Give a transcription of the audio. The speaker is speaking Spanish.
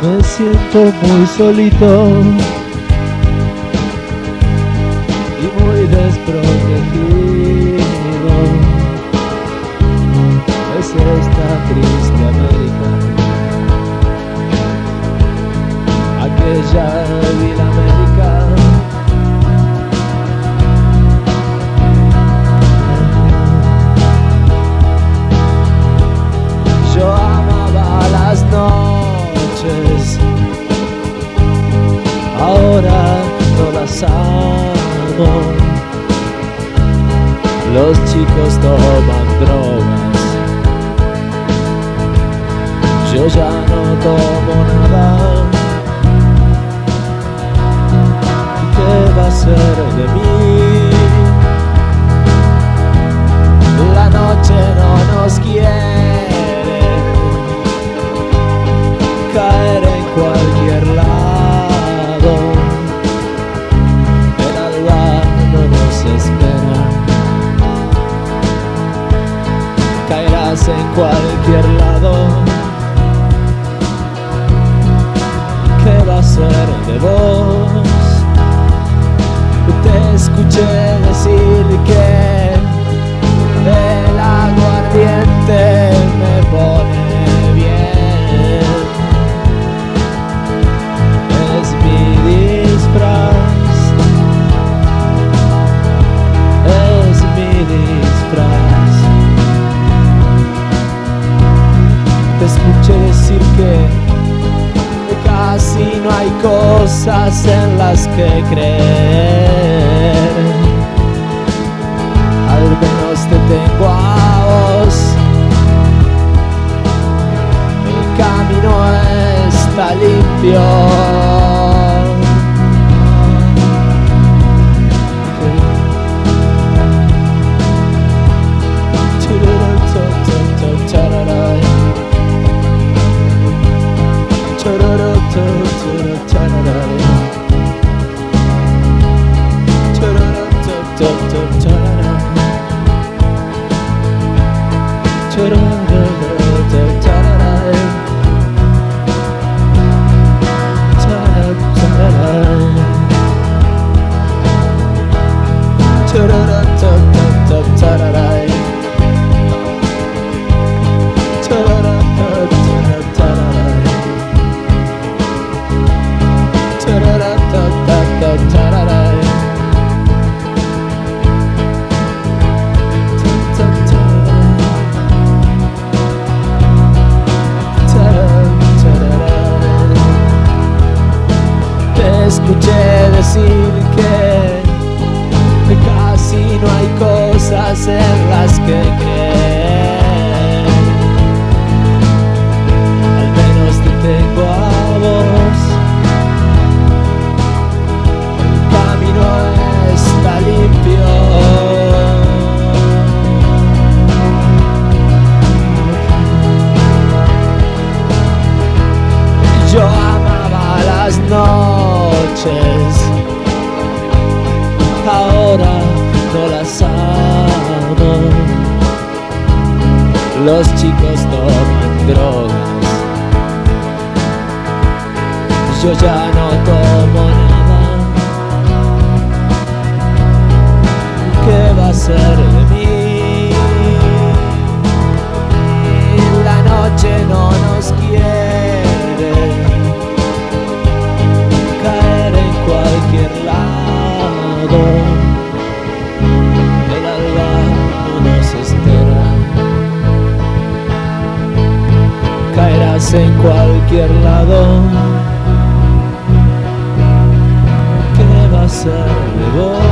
Me siento muy solito y muy desprotegido. Es esta triste América, aquella vil América. Yo amaba las noches, ahora no las amo. Los chicos toman drogas, yo ya no tomo nada. ¿Qué va a ser de mí? La noche no nos quiere, caer en cualquier lado. El alba no nos espera, caerás en cualquier lado. ¿Qué va a ser de vos? Te escuché decir que el aguardiente me pone bien. Es mi disfraz, es mi disfraz. Te escuché decir que casi no hay cosas en las que creer. Al menos te tengo a vos. El camino está limpio. Escuché decir que casi no hay cosas en las que creer. Al menos te tengo a vos. El camino está limpio. Yo amaba las noches, ahora no las amo. Los chicos toman drogas, yo ya no tomo nada. ¿Qué va a ser de mí? La noche no nos quiere, caer en cualquier lado. El alba no nos espera, caerás en cualquier lado. ¿Qué va a ser de vos?